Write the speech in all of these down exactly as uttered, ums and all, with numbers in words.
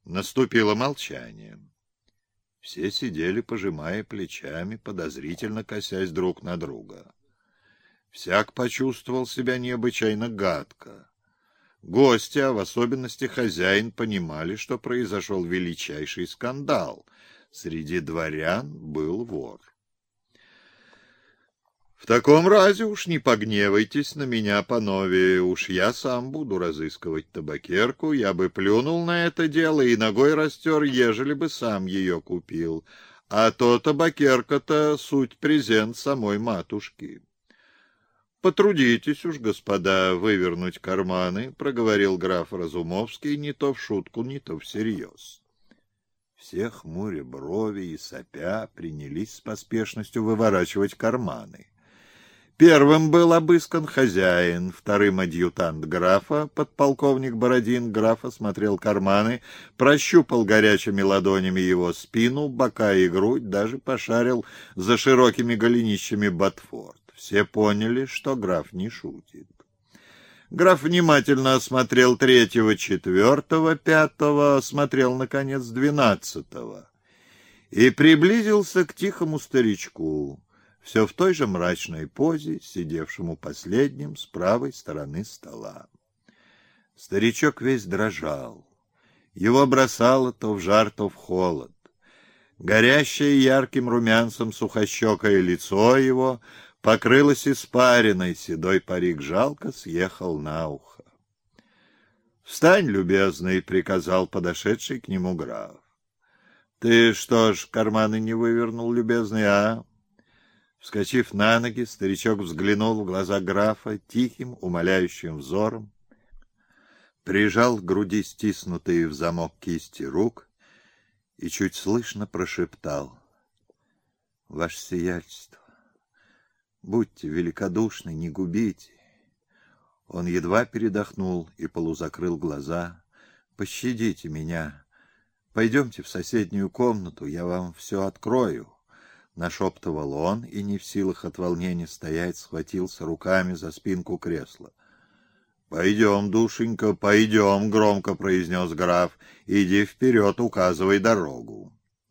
Наступило молчание. Все сидели, пожимая плечами, подозрительно косясь друг на друга. Всяк почувствовал себя необычайно гадко. Гости, а в особенности хозяин, понимали, что произошел величайший скандал. Среди дворян был вор. «В таком разе уж не погневайтесь на меня, панове, уж я сам буду разыскивать табакерку, я бы плюнул на это дело и ногой растер, ежели бы сам ее купил, а то табакерка-то суть презент самой матушки». «Потрудитесь уж, господа, вывернуть карманы», — проговорил граф Разумовский, не то в шутку, не то всерьез. Все, хмуря брови и сопя, принялись с поспешностью выворачивать карманы. Первым был обыскан хозяин, вторым адъютант графа, подполковник Бородин. Граф осмотрел карманы, прощупал горячими ладонями его спину, бока и грудь, даже пошарил за широкими голенищами ботфорд. Все поняли, что граф не шутит. Граф внимательно осмотрел третьего, четвертого, пятого, осмотрел, наконец, двенадцатого и приблизился к тихому старичку, все в той же мрачной позе, сидевшему последним с правой стороны стола. Старичок весь дрожал. Его бросало то в жар, то в холод. Горящее ярким румянцем сухощекое лицо его покрылось испариной, седой парик жалко съехал на ухо. «Встань, любезный», — приказал подошедший к нему граф. «Ты что ж, карманы не вывернул, любезный, а?» Вскочив на ноги, старичок взглянул в глаза графа тихим, умоляющим взором, прижал к груди стиснутые в замок кисти рук и чуть слышно прошептал: «Ваше сиятельство, будьте великодушны, не губите». Он едва передохнул и полузакрыл глаза. «Пощадите меня. Пойдемте в соседнюю комнату, я вам все открою». Нашептывал он и, не в силах от волнения стоять, схватился руками за спинку кресла. «Пойдем, душенька, пойдем», — громко произнес граф. «Иди вперед, указывай дорогу».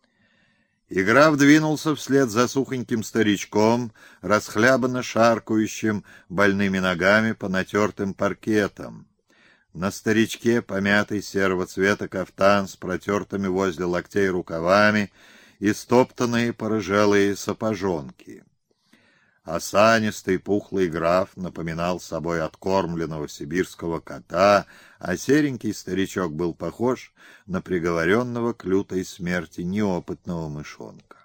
И граф двинулся вслед за сухоньким старичком, расхлябанно шаркающим больными ногами по натертым паркетам. На старичке помятый серого цвета кафтан с протертыми возле локтей рукавами и стоптанные порыжелые сапожонки. Осанистый пухлый граф напоминал собой откормленного сибирского кота, а серенький старичок был похож на приговоренного к лютой смерти неопытного мышонка.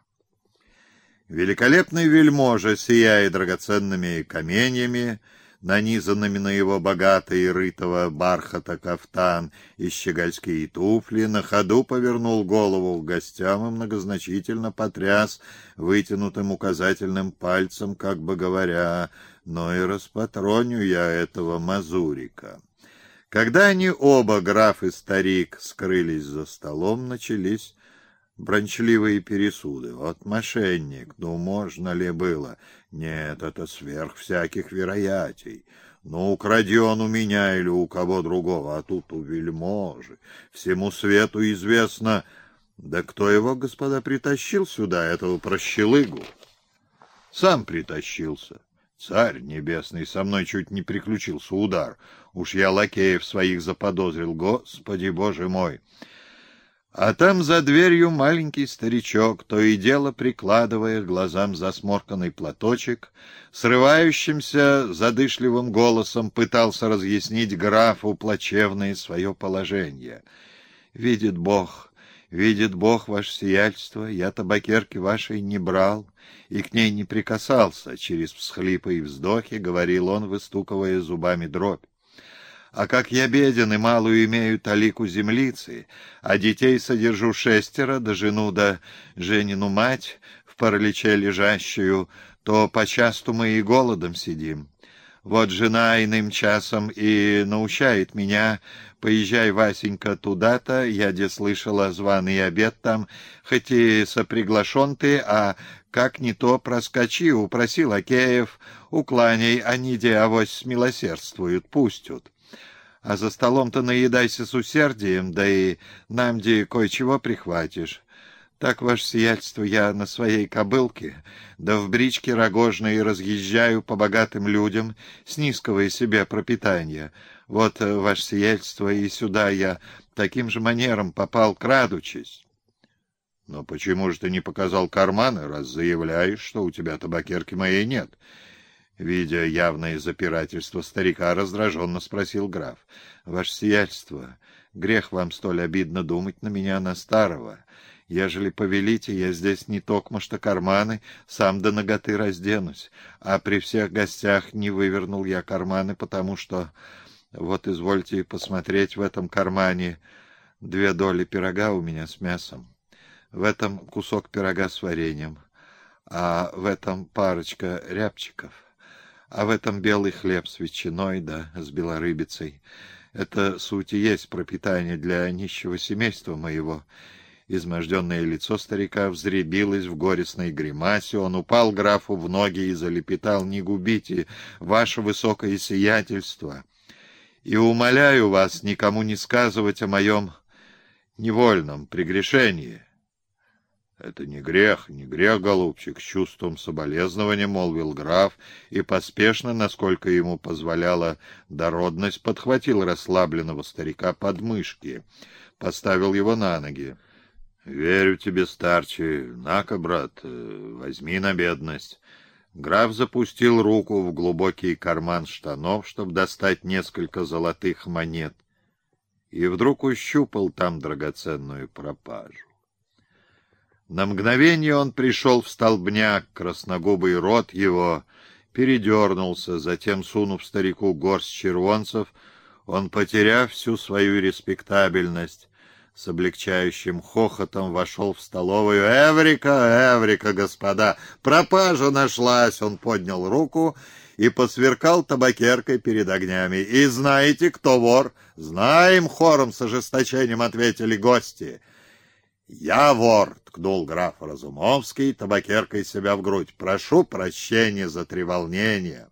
Великолепный вельможа, сияя драгоценными каменьями, нанизанными на его богатый рытого бархата кафтан и щегольские туфли, на ходу повернул голову к гостям и многозначительно потряс вытянутым указательным пальцем, как бы говоря: «Но и распатроню я этого мазурика». Когда они оба, граф и старик, скрылись за столом, начались брончливые пересуды. Вот мошенник, ну можно ли было? Нет, это сверх всяких вероятий. Ну, укради он у меня или у кого другого, а тут у вельможи. Всему свету известно. Да кто его, господа, притащил сюда, этого прощелыгу? Сам притащился. Царь небесный, со мной чуть не приключился удар. Уж я лакеев своих заподозрил, Господи Боже мой! А там за дверью маленький старичок, то и дело прикладывая к глазам засморканный платочек, срывающимся задышливым голосом пытался разъяснить графу плачевное свое положение. «Видит Бог, видит Бог, ваше сиятельство, я табакерки вашей не брал и к ней не прикасался», — через всхлипы и вздохи говорил он, выстукивая зубами дробь. «А как я беден и малую имею талику землицы, а детей содержу шестеро, да жену да Женину мать в параличе лежащую, то почасту мы и голодом сидим. Вот жена иным часом и научает меня: поезжай, Васенька, туда-то, я де слышала званый обед там, хоть и соприглашен ты, а как не то проскочи, упроси лакеев, укланяй, они де авось смилосердствуют, пустят». А за столом-то наедайся с усердием, да и нам де кое-чего прихватишь. Так, ваше сиятельство, я на своей кобылке, да в бричке рогожной разъезжаю по богатым людям, снискивая себе пропитание. Вот, ваше сиятельство, и сюда я таким же манером попал, крадучись. Но почему же ты не показал карманы, раз заявляешь, что у тебя табакерки моей нет? Видя явное запирательство старика, раздраженно спросил граф. Ваше сиятельство, грех вам столь обидно думать на меня, на старого. Ежели повелите, я здесь не токмо что карманы, сам до наготы разденусь, а при всех гостях не вывернул я карманы, потому что, вот извольте посмотреть, в этом кармане две доли пирога у меня с мясом, в этом кусок пирога с вареньем, а в этом парочка рябчиков, а в этом белый хлеб с ветчиной да с белорыбицей. Это суть и есть пропитание для нищего семейства моего». Изможденное лицо старика взрябилось в горестной гримасе. Он упал графу в ноги и залепетал: «Не губите, ваше высокое сиятельство, и умоляю вас никому не сказывать о моем невольном прегрешении». «Это не грех, не грех, голубчик», — с чувством соболезнования молвил граф и поспешно, насколько ему позволяла дородность, подхватил расслабленного старика под мышки, поставил его на ноги. «Верю тебе, старче. На-ка, брат, возьми на бедность». Граф запустил руку в глубокий карман штанов, чтобы достать несколько золотых монет, и вдруг ущупал там драгоценную пропажу. На мгновение он пришел в столбняк, красногубый рот его передернулся, затем, сунув старику горсть червонцев, он, потеряв всю свою респектабельность, с облегчающим хохотом вошел в столовую. «Эврика, Эврика, господа! Пропажа нашлась!» Он поднял руку и посверкал табакеркой перед огнями. «И знаете, кто вор?» «Знаем!» — хором с ожесточением ответили гости. «Я вор!» — ткнул граф Разумовский табакеркой себя в грудь. «Прошу прощения за треволнение».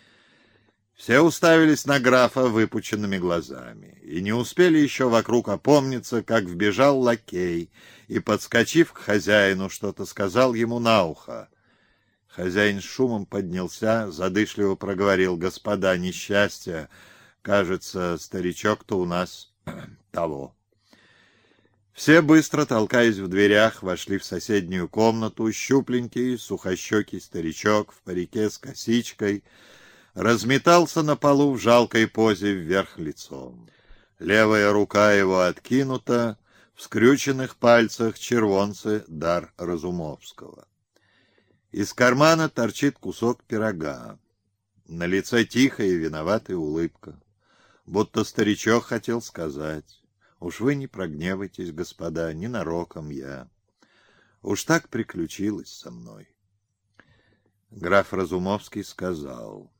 Все уставились на графа выпученными глазами, и не успели еще вокруг опомниться, как вбежал лакей и, подскочив к хозяину, что-то сказал ему на ухо. Хозяин с шумом поднялся, задышливо проговорил: «Господа, несчастье! Кажется, старичок-то у нас того». Все, быстро толкаясь в дверях, вошли в соседнюю комнату. Щупленький, сухощекий старичок в парике с косичкой разметался на полу в жалкой позе вверх лицом. Левая рука его откинута, в скрюченных пальцах червонцы дар Разумовского. Из кармана торчит кусок пирога. На лице тихая и виноватая улыбка, будто старичок хотел сказать: «Уж вы не прогневайтесь, господа, ненароком я. Уж так приключилось со мной». Граф Разумовский сказал: